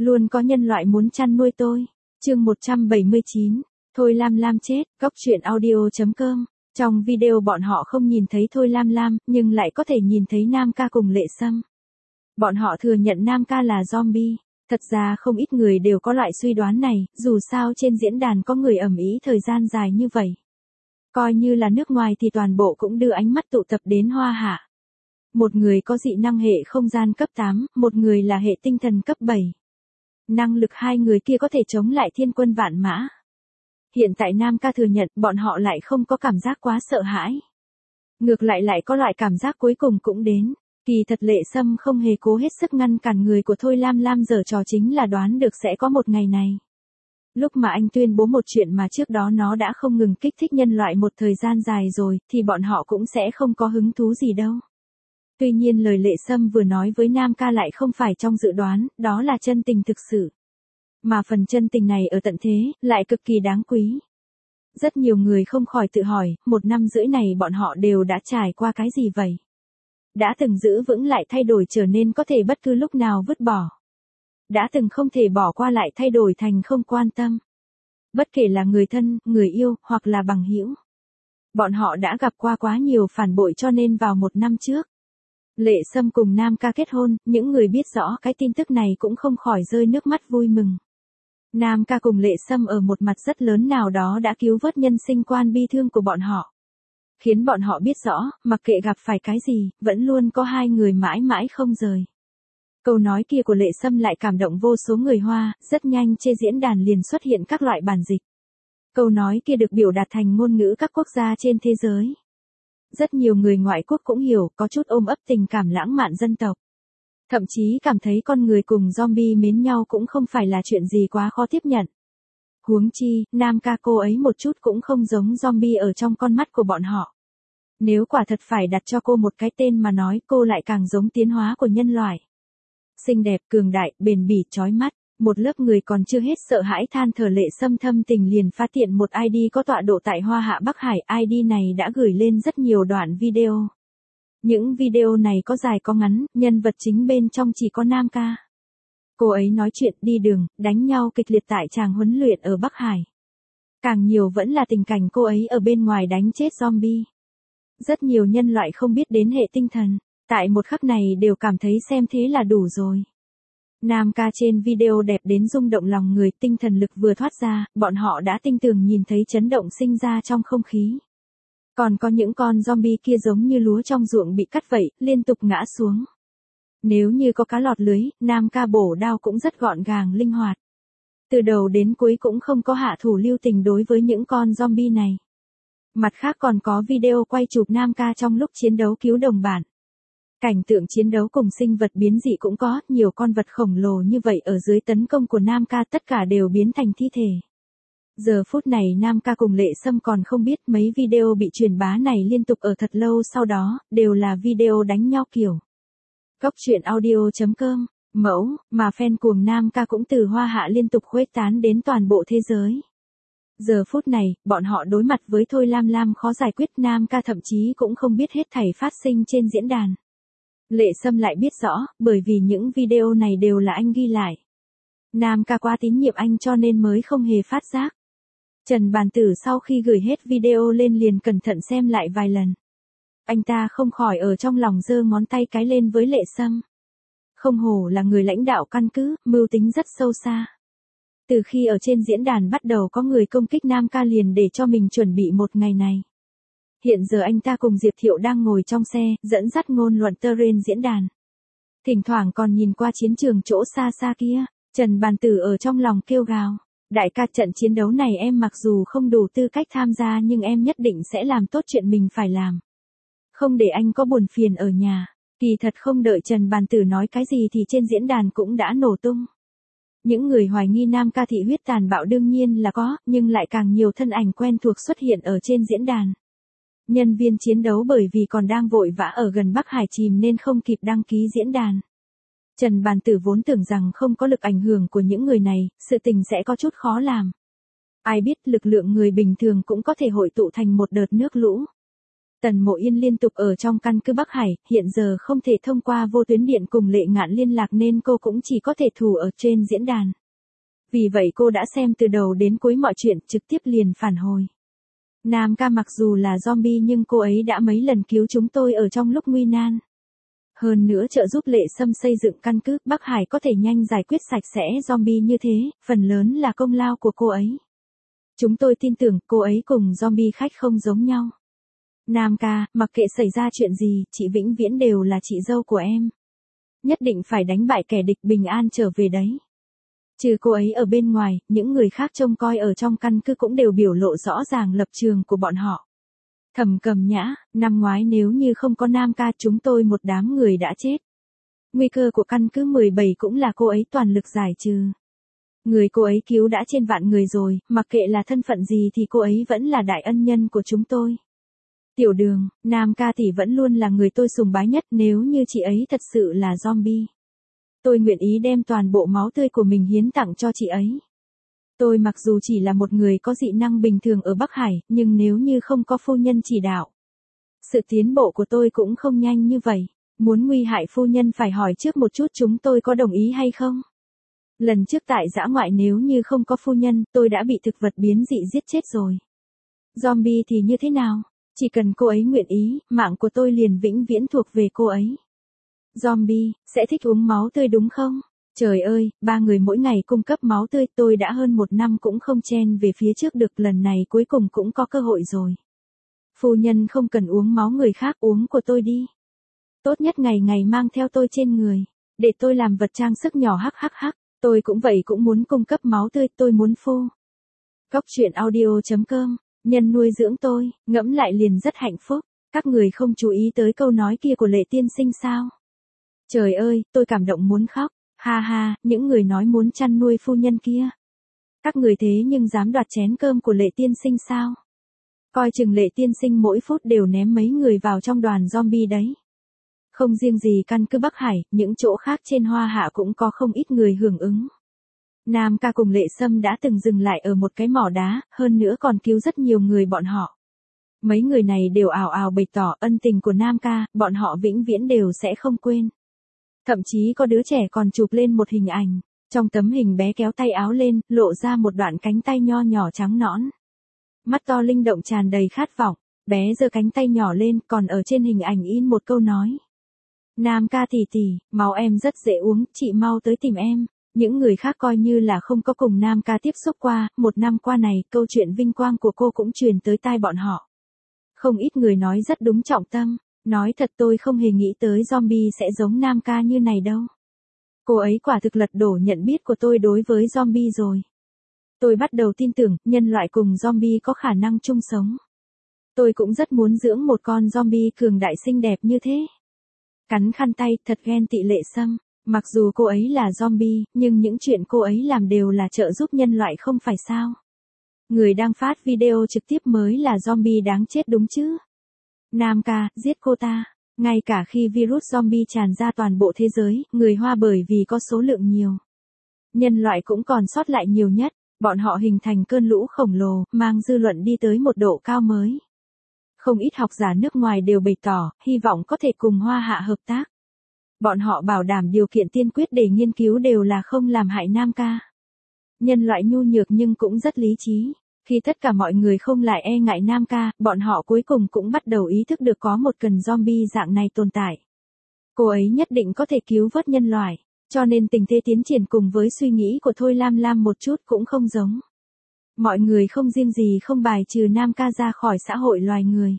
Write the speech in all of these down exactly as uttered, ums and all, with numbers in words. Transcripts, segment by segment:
Luôn có nhân loại muốn chăn nuôi tôi. Chương một trăm bảy mươi chín. Thôi Lam Lam chết. Góc truyện audio chấm com. Trong video bọn họ không nhìn thấy Thôi Lam Lam, nhưng lại có thể nhìn thấy Nam Ca cùng Lệ Sâm. Bọn họ thừa nhận Nam Ca là zombie. Thật ra không ít người đều có loại suy đoán này, dù sao trên diễn đàn có người ầm ĩ thời gian dài như vậy. Coi như là nước ngoài thì toàn bộ cũng đưa ánh mắt tụ tập đến Hoa Hạ. Một người có dị năng hệ không gian cấp tám, một người là hệ tinh thần cấp bảy. Năng lực hai người kia có thể chống lại thiên quân vạn mã. Hiện tại Nam Ca thừa nhận bọn họ lại không có cảm giác quá sợ hãi. Ngược lại lại có loại cảm giác cuối cùng cũng đến. Kỳ thật Lệ Sâm không hề cố hết sức ngăn cản người của Thôi Lam Lam giở trò, chính là đoán được sẽ có một ngày này. Lúc mà anh tuyên bố một chuyện mà trước đó nó đã không ngừng kích thích nhân loại một thời gian dài rồi, thì bọn họ cũng sẽ không có hứng thú gì đâu. Tuy nhiên lời Lệ Sâm vừa nói với Nam Ca lại không phải trong dự đoán, đó là chân tình thực sự. Mà phần chân tình này ở tận thế, lại cực kỳ đáng quý. Rất nhiều người không khỏi tự hỏi, một năm rưỡi này bọn họ đều đã trải qua cái gì vậy? Đã từng giữ vững lại thay đổi trở nên có thể bất cứ lúc nào vứt bỏ. Đã từng không thể bỏ qua lại thay đổi thành không quan tâm. Bất kể là người thân, người yêu, hoặc là bằng hữu. Bọn họ đã gặp qua quá nhiều phản bội, cho nên vào một năm trước, Lệ Sâm cùng Nam Ca kết hôn, những người biết rõ cái tin tức này cũng không khỏi rơi nước mắt vui mừng. Nam Ca cùng Lệ Sâm ở một mặt rất lớn nào đó đã cứu vớt nhân sinh quan bi thương của bọn họ. Khiến bọn họ biết rõ, mặc kệ gặp phải cái gì, vẫn luôn có hai người mãi mãi không rời. Câu nói kia của Lệ Sâm lại cảm động vô số người Hoa, rất nhanh trên diễn đàn liền xuất hiện các loại bản dịch. Câu nói kia được biểu đạt thành ngôn ngữ các quốc gia trên thế giới. Rất nhiều người ngoại quốc cũng hiểu, có chút ôm ấp tình cảm lãng mạn dân tộc. Thậm chí cảm thấy con người cùng zombie mến nhau cũng không phải là chuyện gì quá khó tiếp nhận. Huống chi, Nam Ca cô ấy một chút cũng không giống zombie ở trong con mắt của bọn họ. Nếu quả thật phải đặt cho cô một cái tên mà nói, cô lại càng giống tiến hóa của nhân loại. Xinh đẹp, cường đại, bền bỉ, chói mắt. Một lớp người còn chưa hết sợ hãi than thở. Lệ Sâm thâm tình liền phát hiện một i đê có tọa độ tại Hoa Hạ Bắc Hải. i đê này đã gửi lên rất nhiều đoạn video. Những video này có dài có ngắn, nhân vật chính bên trong chỉ có Nam Ca. Cô ấy nói chuyện, đi đường, đánh nhau kịch liệt tại tràng huấn luyện ở Bắc Hải. Càng nhiều vẫn là tình cảnh cô ấy ở bên ngoài đánh chết zombie. Rất nhiều nhân loại không biết đến hệ tinh thần, tại một khắc này đều cảm thấy xem thế là đủ rồi. Nam Ca trên video đẹp đến rung động lòng người, tinh thần lực vừa thoát ra, bọn họ đã tinh tường nhìn thấy chấn động sinh ra trong không khí. Còn có những con zombie kia giống như lúa trong ruộng bị cắt vậy, liên tục ngã xuống. Nếu như có cá lọt lưới, Nam Ca bổ đao cũng rất gọn gàng linh hoạt. Từ đầu đến cuối cũng không có hạ thủ lưu tình đối với những con zombie này. Mặt khác còn có video quay chụp Nam Ca trong lúc chiến đấu cứu đồng bạn. Cảnh tượng chiến đấu cùng sinh vật biến dị cũng có, nhiều con vật khổng lồ như vậy ở dưới tấn công của Nam Ca tất cả đều biến thành thi thể. Giờ phút này Nam Ca cùng Lệ Sâm còn không biết mấy video bị truyền bá này liên tục ở thật lâu sau đó, đều là video đánh nhau kiểu. Góc truyện audio chấm com, mẫu, mà fan cuồng Nam Ca cũng từ Hoa Hạ liên tục khuếch tán đến toàn bộ thế giới. Giờ phút này, bọn họ đối mặt với Thôi Lam Lam khó giải quyết, Nam Ca thậm chí cũng không biết hết thảy phát sinh trên diễn đàn. Lệ Sâm lại biết rõ, bởi vì những video này đều là anh ghi lại. Nam Ca quá tín nhiệm anh cho nên mới không hề phát giác. Trần Bàn Tử sau khi gửi hết video lên liền cẩn thận xem lại vài lần. Anh ta không khỏi ở trong lòng giơ ngón tay cái lên với Lệ Sâm. Không hổ là người lãnh đạo căn cứ, mưu tính rất sâu xa. Từ khi ở trên diễn đàn bắt đầu có người công kích Nam Ca liền để cho mình chuẩn bị một ngày này. Hiện giờ anh ta cùng Diệp Thiệu đang ngồi trong xe, dẫn dắt ngôn luận terrain diễn đàn. Thỉnh thoảng còn nhìn qua chiến trường chỗ xa xa kia, Trần Bàn Tử ở trong lòng kêu gào. Đại ca, trận chiến đấu này em mặc dù không đủ tư cách tham gia nhưng em nhất định sẽ làm tốt chuyện mình phải làm. Không để anh có buồn phiền ở nhà. Kỳ thật không đợi Trần Bàn Tử nói cái gì thì trên diễn đàn cũng đã nổ tung. Những người hoài nghi Nam Ca thị huyết tàn bạo đương nhiên là có, nhưng lại càng nhiều thân ảnh quen thuộc xuất hiện ở trên diễn đàn. Nhân viên chiến đấu bởi vì còn đang vội vã ở gần Bắc Hải chìm nên không kịp đăng ký diễn đàn. Trần Bàn Tử vốn tưởng rằng không có lực ảnh hưởng của những người này, sự tình sẽ có chút khó làm. Ai biết lực lượng người bình thường cũng có thể hội tụ thành một đợt nước lũ. Tần Mộ Yên liên tục ở trong căn cứ Bắc Hải, hiện giờ không thể thông qua vô tuyến điện cùng Lệ Ngạn liên lạc nên cô cũng chỉ có thể thủ ở trên diễn đàn. Vì vậy cô đã xem từ đầu đến cuối mọi chuyện, trực tiếp liền phản hồi. Nam ca mặc dù là zombie nhưng cô ấy đã mấy lần cứu chúng tôi ở trong lúc nguy nan. Hơn nữa trợ giúp Lệ Sâm xây dựng căn cứ Bắc Hải có thể nhanh giải quyết sạch sẽ zombie như thế, phần lớn là công lao của cô ấy. Chúng tôi tin tưởng cô ấy cùng zombie khách không giống nhau. Nam ca, mặc kệ xảy ra chuyện gì, chị vĩnh viễn đều là chị dâu của em. Nhất định phải đánh bại kẻ địch bình an trở về đấy. Trừ cô ấy ở bên ngoài, những người khác trông coi ở trong căn cứ cũng đều biểu lộ rõ ràng lập trường của bọn họ. Thẩm Cầm Nhã, năm ngoái nếu như không có Nam ca chúng tôi một đám người đã chết. Nguy cơ của căn cứ mười bảy cũng là cô ấy toàn lực giải trừ. Người cô ấy cứu đã trên vạn người rồi, mặc kệ là thân phận gì thì cô ấy vẫn là đại ân nhân của chúng tôi. Tiểu Đường, Nam ca tỷ vẫn luôn là người tôi sùng bái nhất, nếu như chị ấy thật sự là zombie. Tôi nguyện ý đem toàn bộ máu tươi của mình hiến tặng cho chị ấy. Tôi mặc dù chỉ là một người có dị năng bình thường ở Bắc Hải, nhưng nếu như không có phu nhân chỉ đạo, sự tiến bộ của tôi cũng không nhanh như vậy. Muốn nguy hại phu nhân phải hỏi trước một chút chúng tôi có đồng ý hay không. Lần trước tại dã ngoại nếu như không có phu nhân, tôi đã bị thực vật biến dị giết chết rồi. Zombie thì như thế nào? Chỉ cần cô ấy nguyện ý, mạng của tôi liền vĩnh viễn thuộc về cô ấy. Zombie, sẽ thích uống máu tươi đúng không? Trời ơi, ba người mỗi ngày cung cấp máu tươi, tôi đã hơn một năm cũng không chen về phía trước được, lần này cuối cùng cũng có cơ hội rồi. Phu nhân không cần uống máu người khác, uống của tôi đi. Tốt nhất ngày ngày mang theo tôi trên người, để tôi làm vật trang sức nhỏ hắc hắc hắc, tôi cũng vậy cũng muốn cung cấp máu tươi, tôi muốn phu. Cóc truyện audio chấm com, nhân nuôi dưỡng tôi, ngẫm lại liền rất hạnh phúc, các người không chú ý tới câu nói kia của Lệ tiên sinh sao? Trời ơi, tôi cảm động muốn khóc, ha ha, những người nói muốn chăn nuôi phu nhân kia. Các người thế nhưng dám đoạt chén cơm của Lệ tiên sinh sao? Coi chừng Lệ tiên sinh mỗi phút đều ném mấy người vào trong đoàn zombie đấy. Không riêng gì căn cứ Bắc Hải, những chỗ khác trên Hoa Hạ cũng có không ít người hưởng ứng. Nam ca cùng Lệ Sâm đã từng dừng lại ở một cái mỏ đá, hơn nữa còn cứu rất nhiều người bọn họ. Mấy người này đều ào ào bày tỏ ân tình của Nam ca, bọn họ vĩnh viễn đều sẽ không quên. Thậm chí có đứa trẻ còn chụp lên một hình ảnh, trong tấm hình bé kéo tay áo lên, lộ ra một đoạn cánh tay nho nhỏ trắng nõn. Mắt to linh động tràn đầy khát vọng, bé giơ cánh tay nhỏ lên, còn ở trên hình ảnh in một câu nói. Nam ca tỷ tỷ, máu em rất dễ uống, chị mau tới tìm em. Những người khác coi như là không có cùng Nam ca tiếp xúc qua, một năm qua này, câu chuyện vinh quang của cô cũng truyền tới tai bọn họ. Không ít người nói rất đúng trọng tâm, nói thật tôi không hề nghĩ tới zombie sẽ giống Nam ca như này đâu. Cô ấy quả thực lật đổ nhận biết của tôi đối với zombie rồi. Tôi bắt đầu tin tưởng, nhân loại cùng zombie có khả năng chung sống. Tôi cũng rất muốn dưỡng một con zombie cường đại xinh đẹp như thế. Cắn khăn tay, thật ghen tị Lệ Sâm. Mặc dù cô ấy là zombie, nhưng những chuyện cô ấy làm đều là trợ giúp nhân loại không phải sao. Người đang phát video trực tiếp mới là zombie đáng chết đúng chứ. Nam ca, giết cô ta. Ngay cả khi virus zombie tràn ra toàn bộ thế giới, người Hoa bởi vì có số lượng nhiều. Nhân loại cũng còn sót lại nhiều nhất, bọn họ hình thành cơn lũ khổng lồ, mang dư luận đi tới một độ cao mới. Không ít học giả nước ngoài đều bày tỏ, hy vọng có thể cùng Hoa Hạ hợp tác. Bọn họ bảo đảm điều kiện tiên quyết để nghiên cứu đều là không làm hại Nam ca. Nhân loại nhu nhược nhưng cũng rất lý trí. Khi tất cả mọi người không lại e ngại Nam ca, bọn họ cuối cùng cũng bắt đầu ý thức được có một cần zombie dạng này tồn tại. Cô ấy nhất định có thể cứu vớt nhân loại, cho nên tình thế tiến triển cùng với suy nghĩ của Thôi Lam Lam một chút cũng không giống. Mọi người không riêng gì không bài trừ Nam ca ra khỏi xã hội loài người,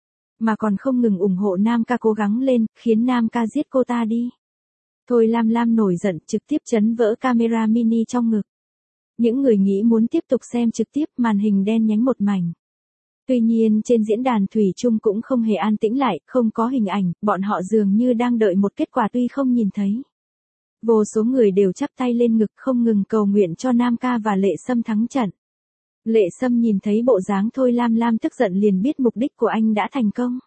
mà còn không ngừng ủng hộ Nam ca cố gắng lên, khiến Nam ca giết cô ta đi. Thôi Lam Lam nổi giận, trực tiếp chấn vỡ camera mini trong ngực. Những người nghĩ muốn tiếp tục xem trực tiếp, màn hình đen nhánh một mảnh. Tuy nhiên trên diễn đàn Thủy Chung cũng không hề an tĩnh lại, không có hình ảnh, bọn họ dường như đang đợi một kết quả tuy không nhìn thấy. Vô số người đều chắp tay lên ngực không ngừng cầu nguyện cho Nam ca và Lệ Sâm thắng trận. Lệ Sâm nhìn thấy bộ dáng Thôi Lam Lam tức giận liền biết mục đích của anh đã thành công.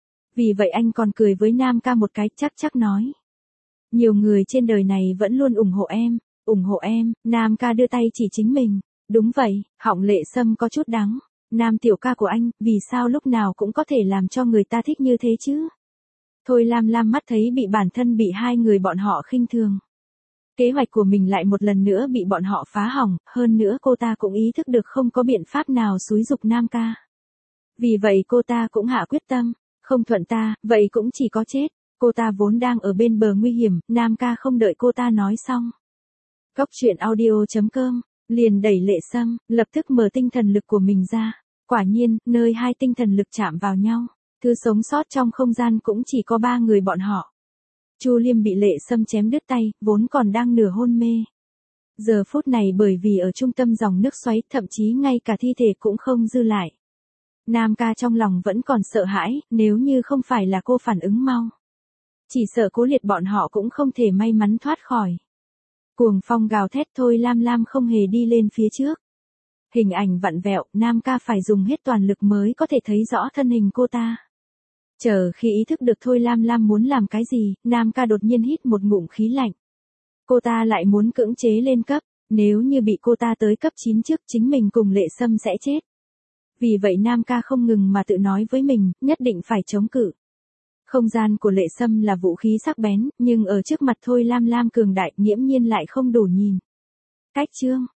Vì vậy anh còn cười với Nam ca một cái chắc chắc nói. Nhiều người trên đời này vẫn luôn ủng hộ em, ủng hộ em, Nam ca đưa tay chỉ chính mình. Đúng vậy, họng Lệ Sâm có chút đắng. Nam tiểu ca của anh, vì sao lúc nào cũng có thể làm cho người ta thích như thế chứ? Thôi Lam Lam mắt thấy bị bản thân bị hai người bọn họ khinh thường. Kế hoạch của mình lại một lần nữa bị bọn họ phá hỏng, hơn nữa cô ta cũng ý thức được không có biện pháp nào xúi giục Nam ca. Vì vậy cô ta cũng hạ quyết tâm, không thuận ta, vậy cũng chỉ có chết. Cô ta vốn đang ở bên bờ nguy hiểm, Nam ca không đợi cô ta nói xong. Cóc truyện audio chấm com, liền đẩy Lệ Sâm, lập tức mở tinh thần lực của mình ra. Quả nhiên, nơi hai tinh thần lực chạm vào nhau, thứ sống sót trong không gian cũng chỉ có ba người bọn họ. Chu Liêm bị Lệ Sâm chém đứt tay, vốn còn đang nửa hôn mê. Giờ phút này bởi vì ở trung tâm dòng nước xoáy, thậm chí ngay cả thi thể cũng không dư lại. Nam ca trong lòng vẫn còn sợ hãi, nếu như không phải là cô phản ứng mau. Chỉ sợ Cố Liệt bọn họ cũng không thể may mắn thoát khỏi. Cuồng phong gào thét, Thôi Lam Lam không hề đi lên phía trước. Hình ảnh vặn vẹo, Nam ca phải dùng hết toàn lực mới có thể thấy rõ thân hình cô ta. Chờ khi ý thức được Thôi Lam Lam muốn làm cái gì, Nam ca đột nhiên hít một ngụm khí lạnh. Cô ta lại muốn cưỡng chế lên cấp, nếu như bị cô ta tới cấp chín trước chính mình cùng Lệ Sâm sẽ chết. Vì vậy Nam ca không ngừng mà tự nói với mình, nhất định phải chống cự. Không gian của Lệ Sâm là vũ khí sắc bén, nhưng ở trước mặt Thôi Lam Lam cường đại nghiễm nhiên lại không đủ nhìn. Cách chương